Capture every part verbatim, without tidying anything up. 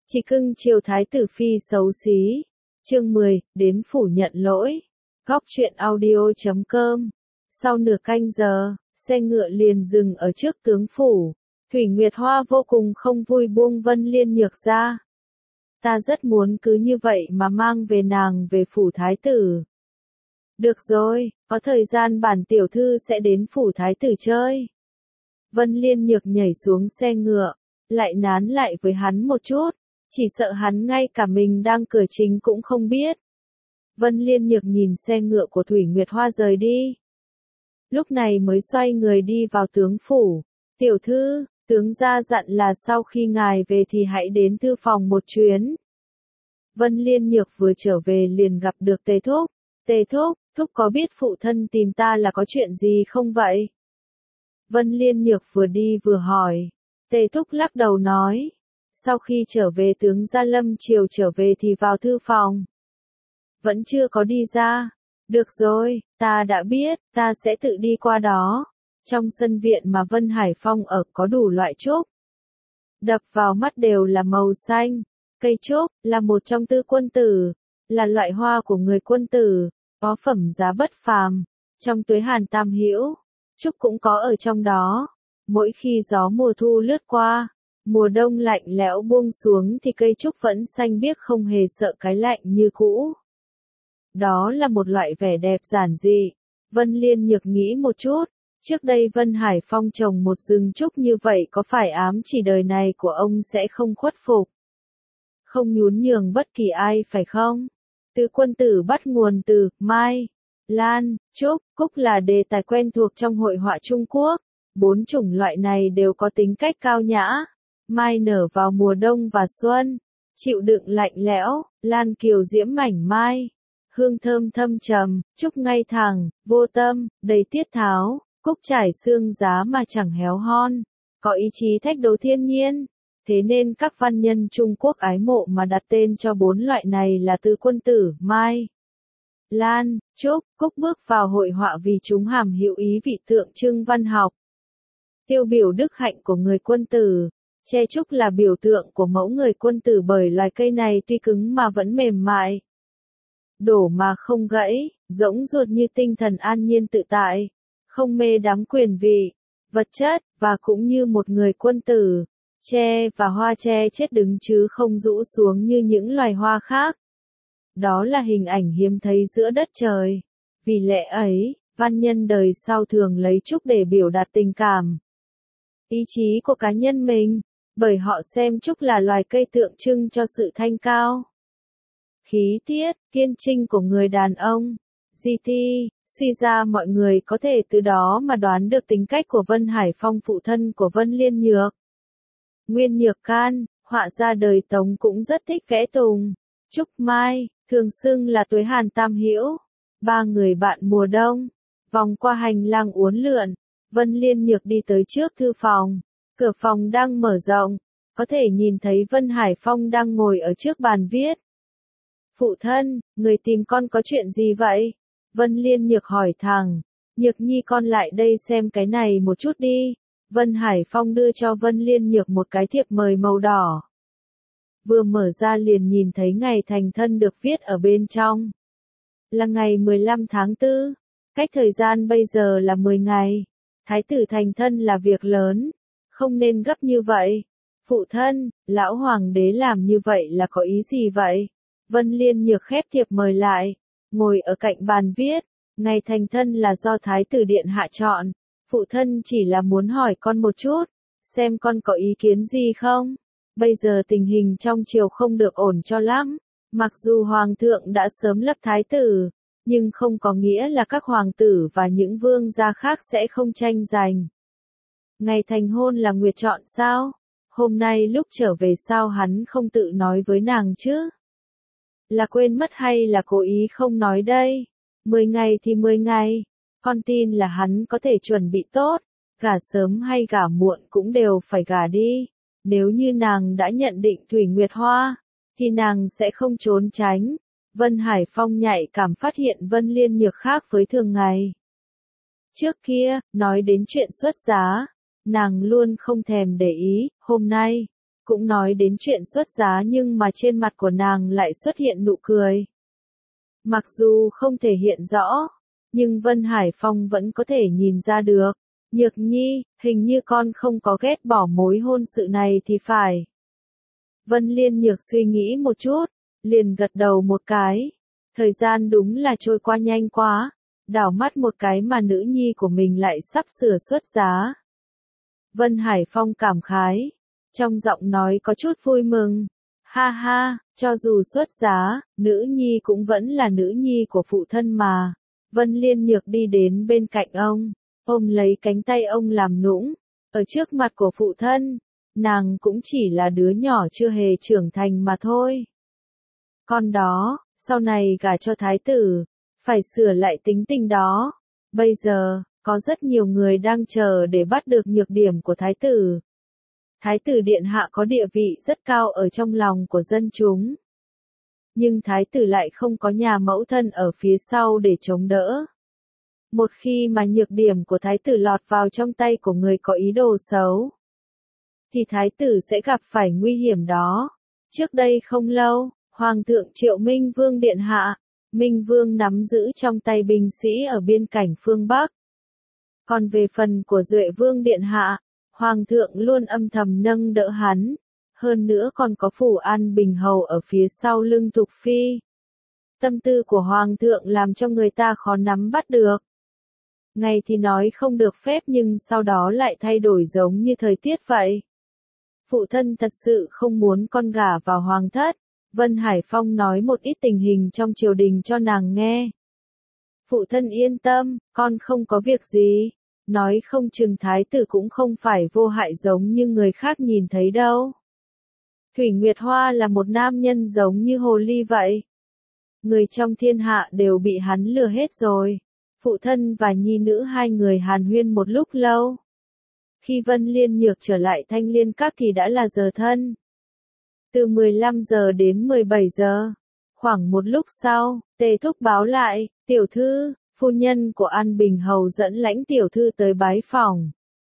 Chỉ cưng chiều thái tử phi xấu xí. Chương mười, đến phủ nhận lỗi. Góc truyện audio chấm com. Sau nửa canh giờ, xe ngựa liền dừng ở trước tướng phủ. Thủy Nguyệt Hoa vô cùng không vui buông Vân Liên Nhược ra. Ta rất muốn cứ như vậy mà mang về nàng về phủ thái tử. Được rồi, có thời gian bản tiểu thư sẽ đến phủ thái tử chơi. Vân Liên Nhược nhảy xuống xe ngựa, lại nán lại với hắn một chút, chỉ sợ hắn ngay cả mình đang cửa chính cũng không biết. Vân Liên Nhược nhìn xe ngựa của Thủy Nguyệt Hoa rời đi. Lúc này mới xoay người đi vào tướng phủ. Tiểu thư, tướng gia dặn là sau khi ngài về thì hãy đến thư phòng một chuyến. Vân Liên Nhược vừa trở về liền gặp được Tề Thúc. Tề Thúc, Thúc có biết phụ thân tìm ta là có chuyện gì không vậy? Vân Liên Nhược vừa đi vừa hỏi. Tề Thúc lắc đầu nói. Sau khi trở về tướng gia Lâm Triều trở về thì vào thư phòng. Vẫn chưa có đi ra. Được rồi, ta đã biết, ta sẽ tự đi qua đó. Trong sân viện mà Vân Hải Phong ở có đủ loại trúc. Đập vào mắt đều là màu xanh. Cây trúc là một trong tư quân tử, là loại hoa của người quân tử, có phẩm giá bất phàm. Trong Tuế Hàn Tam Hữu, trúc cũng có ở trong đó. Mỗi khi gió mùa thu lướt qua, mùa đông lạnh lẽo buông xuống thì cây trúc vẫn xanh biếc không hề sợ cái lạnh như cũ. Đó là một loại vẻ đẹp giản dị. Vân Liên Nhược nghĩ một chút, trước đây Vân Hải Phong trồng một rừng trúc như vậy có phải ám chỉ đời này của ông sẽ không khuất phục, không nhún nhường bất kỳ ai phải không? Tứ quân tử bắt nguồn từ mai, lan, trúc, cúc là đề tài quen thuộc trong hội họa Trung Quốc. Bốn chủng loại này đều có tính cách cao nhã. Mai nở vào mùa đông và xuân, chịu đựng lạnh lẽo, lan kiều diễm mảnh mai, hương thơm thâm trầm, trúc ngay thẳng, vô tâm, đầy tiết tháo, cúc trải xương giá mà chẳng héo hon, có ý chí thách đố thiên nhiên. Thế nên các văn nhân Trung Quốc ái mộ mà đặt tên cho bốn loại này là tứ quân tử, mai, lan, trúc, cúc bước vào hội họa vì chúng hàm hữu ý vị tượng trưng văn học. Tiêu biểu đức hạnh của người quân tử. Tre trúc là biểu tượng của mẫu người quân tử bởi loài cây này tuy cứng mà vẫn mềm mại. Đổ mà không gãy, rỗng ruột như tinh thần an nhiên tự tại, không mê đắm quyền vị, vật chất, và cũng như một người quân tử. Tre và hoa tre chết đứng chứ không rũ xuống như những loài hoa khác. Đó là hình ảnh hiếm thấy giữa đất trời. Vì lẽ ấy, văn nhân đời sau thường lấy trúc để biểu đạt tình cảm, ý chí của cá nhân mình, bởi họ xem trúc là loài cây tượng trưng cho sự thanh cao, khí tiết, kiên trinh của người đàn ông. giê tê, suy ra mọi người có thể từ đó mà đoán được tính cách của Vân Hải Phong phụ thân của Vân Liên Nhược. Nguyên Nhược Can, họa gia đời Tống cũng rất thích vẽ tùng, trúc mai, thường xưng là Tuế Hàn Tam Hữu. Ba người bạn mùa đông, vòng qua hành lang uốn lượn, Vân Liên Nhược đi tới trước thư phòng. Cửa phòng đang mở rộng, có thể nhìn thấy Vân Hải Phong đang ngồi ở trước bàn viết. Phụ thân, người tìm con có chuyện gì vậy? Vân Liên Nhược hỏi thẳng. Nhược nhi con lại đây xem cái này một chút đi. Vân Hải Phong đưa cho Vân Liên Nhược một cái thiệp mời màu đỏ. Vừa mở ra liền nhìn thấy ngày thành thân được viết ở bên trong. Là ngày mười lăm tháng tư, cách thời gian bây giờ là mười ngày. Thái tử thành thân là việc lớn, không nên gấp như vậy. Phụ thân, lão hoàng đế làm như vậy là có ý gì vậy? Vân Liên Nhược khép thiệp mời lại, ngồi ở cạnh bàn viết. Ngày thành thân là do Thái tử điện hạ chọn. Phụ thân chỉ là muốn hỏi con một chút, xem con có ý kiến gì không? Bây giờ tình hình trong triều không được ổn cho lắm. Mặc dù hoàng thượng đã sớm lập thái tử, nhưng không có nghĩa là các hoàng tử và những vương gia khác sẽ không tranh giành. Ngày thành hôn là Nguyệt chọn sao? Hôm nay lúc trở về sao hắn không tự nói với nàng chứ? Là quên mất hay là cố ý không nói đây? Mười ngày thì mười ngày. Con tin là hắn có thể chuẩn bị tốt, gả sớm hay gả muộn cũng đều phải gả đi. Nếu như nàng đã nhận định Thủy Nguyệt Hoa, thì nàng sẽ không trốn tránh. Vân Hải Phong nhạy cảm phát hiện Vân Liên Nhược khác với thường ngày. Trước kia, nói đến chuyện xuất giá, nàng luôn không thèm để ý, hôm nay, cũng nói đến chuyện xuất giá nhưng mà trên mặt của nàng lại xuất hiện nụ cười. Mặc dù không thể hiện rõ, nhưng Vân Hải Phong vẫn có thể nhìn ra được. Nhược Nhi, hình như con không có ghét bỏ mối hôn sự này thì phải. Vân Liên Nhược suy nghĩ một chút, liền gật đầu một cái. Thời gian đúng là trôi qua nhanh quá, đảo mắt một cái mà nữ nhi của mình lại sắp sửa xuất giá. Vân Hải Phong cảm khái, trong giọng nói có chút vui mừng. Ha ha, cho dù xuất giá, nữ nhi cũng vẫn là nữ nhi của phụ thân mà. Vân Liên Nhược đi đến bên cạnh ông, ôm lấy cánh tay ông làm nũng. Ở trước mặt của phụ thân, nàng cũng chỉ là đứa nhỏ chưa hề trưởng thành mà thôi. Con đó, sau này gả cho thái tử, phải sửa lại tính tình đó. Bây giờ, có rất nhiều người đang chờ để bắt được nhược điểm của thái tử. Thái tử điện hạ có địa vị rất cao ở trong lòng của dân chúng. Nhưng thái tử lại không có nhà mẫu thân ở phía sau để chống đỡ. Một khi mà nhược điểm của thái tử lọt vào trong tay của người có ý đồ xấu, thì thái tử sẽ gặp phải nguy hiểm đó. Trước đây không lâu, Hoàng thượng triệu Minh Vương điện hạ, Minh Vương nắm giữ trong tay binh sĩ ở biên cảnh phương Bắc. Còn về phần của Duệ Vương điện hạ, Hoàng thượng luôn âm thầm nâng đỡ hắn, hơn nữa còn có Phủ An Bình Hầu ở phía sau lưng Thục Phi. Tâm tư của Hoàng thượng làm cho người ta khó nắm bắt được. Ngày thì nói không được phép nhưng sau đó lại thay đổi giống như thời tiết vậy. Phụ thân thật sự không muốn con gả vào hoàng thất. Vân Hải Phong nói một ít tình hình trong triều đình cho nàng nghe. Phụ thân yên tâm, con không có việc gì. Nói không chừng thái tử cũng không phải vô hại giống như người khác nhìn thấy đâu. Thủy Nguyệt Hoa là một nam nhân giống như hồ ly vậy. Người trong thiên hạ đều bị hắn lừa hết rồi. Phụ thân và nhi nữ hai người hàn huyên một lúc lâu. Khi Vân Liên Nhược trở lại Thanh Liên Các thì đã là giờ thân. Từ mười lăm giờ đến mười bảy giờ. Khoảng một lúc sau, Tề Thúc báo lại, tiểu thư, phu nhân của An Bình Hầu dẫn lãnh tiểu thư tới bái phòng.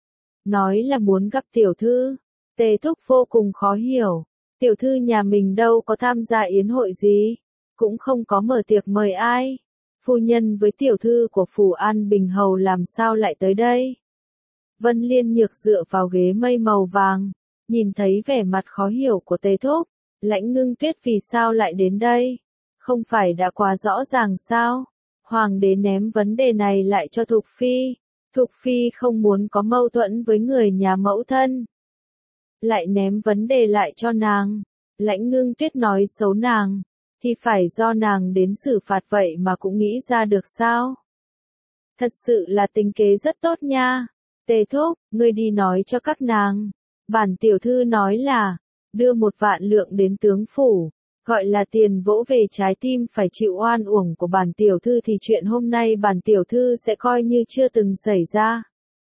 Nói là muốn gặp tiểu thư. Tề Thúc vô cùng khó hiểu. Tiểu thư nhà mình đâu có tham gia yến hội gì. Cũng không có mở tiệc mời ai. Phu nhân với tiểu thư của Phủ An Bình Hầu làm sao lại tới đây? Vân Liên Nhược dựa vào ghế mây màu vàng, nhìn thấy vẻ mặt khó hiểu của Tề Thúc. Lãnh Ngưng Tuyết vì sao lại đến đây? Không phải đã quá rõ ràng sao? Hoàng đế ném vấn đề này lại cho Thục Phi. Thục Phi không muốn có mâu thuẫn với người nhà mẫu thân. Lại ném vấn đề lại cho nàng. Lãnh Ngưng Tuyết nói xấu nàng. Thì phải do nàng đến xử phạt vậy mà cũng nghĩ ra được sao? Thật sự là tính kế rất tốt nha. Tề Thúc, ngươi đi nói cho các nàng. Bản tiểu thư nói là, đưa một vạn lượng đến tướng phủ, gọi là tiền vỗ về trái tim phải chịu oan uổng của bản tiểu thư thì chuyện hôm nay bản tiểu thư sẽ coi như chưa từng xảy ra.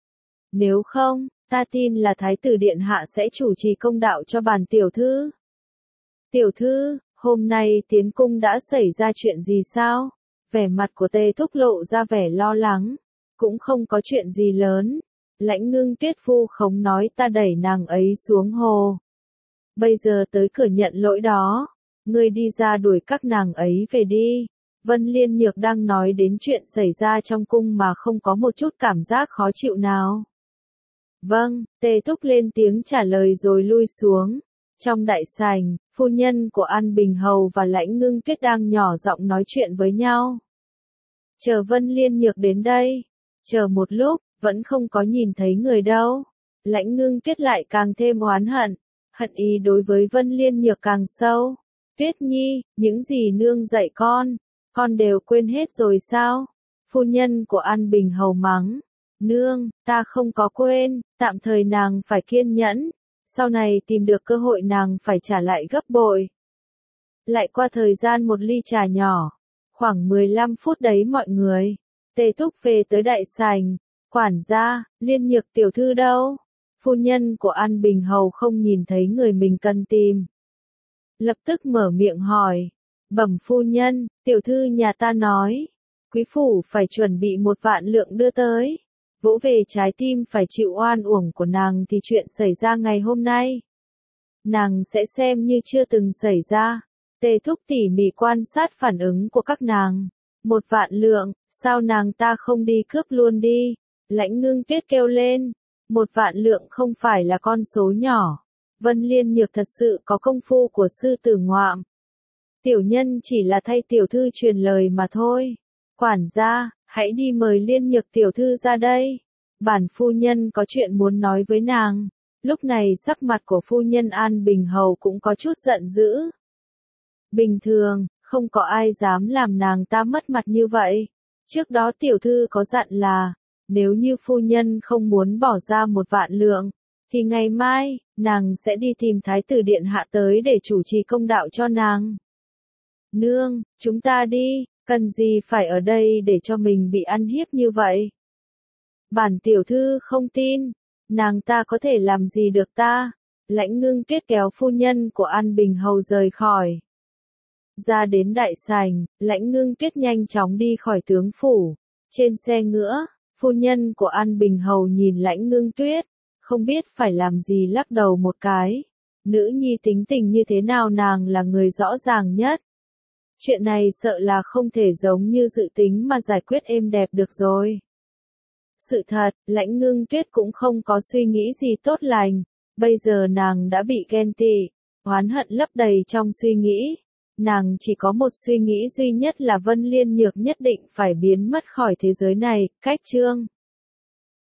Nếu không, ta tin là Thái tử Điện Hạ sẽ chủ trì công đạo cho bản tiểu thư. Tiểu thư, hôm nay tiến cung đã xảy ra chuyện gì sao? Vẻ mặt của Tề Thúc lộ ra vẻ lo lắng. Cũng không có chuyện gì lớn. Lãnh Ngưng Tuyết vu khống nói ta đẩy nàng ấy xuống hồ. Bây giờ tới cửa nhận lỗi đó. Ngươi đi ra đuổi các nàng ấy về đi. Vân Liên Nhược đang nói đến chuyện xảy ra trong cung mà không có một chút cảm giác khó chịu nào. Vâng, Tề Thúc lên tiếng trả lời rồi lui xuống. Trong đại sảnh, phu nhân của An Bình Hầu và Lãnh Ngưng Tuyết đang nhỏ giọng nói chuyện với nhau. Chờ Vân Liên Nhược đến đây. Chờ một lúc, vẫn không có nhìn thấy người đâu. Lãnh Ngưng Tuyết lại càng thêm oán hận. Hận ý đối với Vân Liên Nhược càng sâu. Tuyết Nhi, những gì nương dạy con, con đều quên hết rồi sao? Phu nhân của An Bình Hầu mắng. Nương, ta không có quên, tạm thời nàng phải kiên nhẫn. Sau này tìm được cơ hội nàng phải trả lại gấp bội. Lại qua thời gian một ly trà nhỏ. Khoảng mười lăm phút đấy mọi người. Tề Thúc về tới đại sảnh. Quản gia, Liên Nhược tiểu thư đâu? Phu nhân của An Bình Hầu không nhìn thấy người mình cần tìm. Lập tức mở miệng hỏi. Bẩm phu nhân, tiểu thư nhà ta nói. Quý phủ phải chuẩn bị một vạn lượng đưa tới. Vỗ về trái tim phải chịu oan uổng của nàng thì chuyện xảy ra ngày hôm nay. nàng sẽ xem như chưa từng xảy ra. Tề Thúc tỉ mỉ quan sát phản ứng của các nàng. Một vạn lượng, sao nàng ta không đi cướp luôn đi? Lãnh Ngưng Tuyết kêu lên. Một vạn lượng không phải là con số nhỏ. Vân Liên Nhược thật sự có công phu của sư tử ngoạm. Tiểu nhân chỉ là thay tiểu thư truyền lời mà thôi. Quản gia, hãy đi mời Liên Nhược tiểu thư ra đây. Bản phu nhân có chuyện muốn nói với nàng. Lúc này sắc mặt của phu nhân An Bình Hầu cũng có chút giận dữ. Bình thường, không có ai dám làm nàng ta mất mặt như vậy. Trước đó tiểu thư có dặn là, nếu như phu nhân không muốn bỏ ra một vạn lượng, thì ngày mai, nàng sẽ đi tìm Thái tử Điện Hạ tới để chủ trì công đạo cho nàng. Nương, chúng ta đi, cần gì phải ở đây để cho mình bị ăn hiếp như vậy? Bản tiểu thư không tin, nàng ta có thể làm gì được ta? Lãnh Ngưng Tuyết kéo phu nhân của An Bình Hầu rời khỏi. Ra đến đại sảnh, Lãnh Ngưng Tuyết nhanh chóng đi khỏi tướng phủ. Trên xe ngựa, phu nhân của An Bình Hầu nhìn Lãnh Ngưng Tuyết, không biết phải làm gì lắc đầu một cái. Nữ nhi tính tình như thế nào nàng là người rõ ràng nhất. Chuyện này sợ là không thể giống như dự tính mà giải quyết êm đẹp được rồi. Sự thật, Lãnh Ngưng Tuyết cũng không có suy nghĩ gì tốt lành. Bây giờ nàng đã bị ghen tị, oán hận lấp đầy trong suy nghĩ. Nàng chỉ có một suy nghĩ duy nhất là Vân Liên Nhược nhất định phải biến mất khỏi thế giới này. Cách chương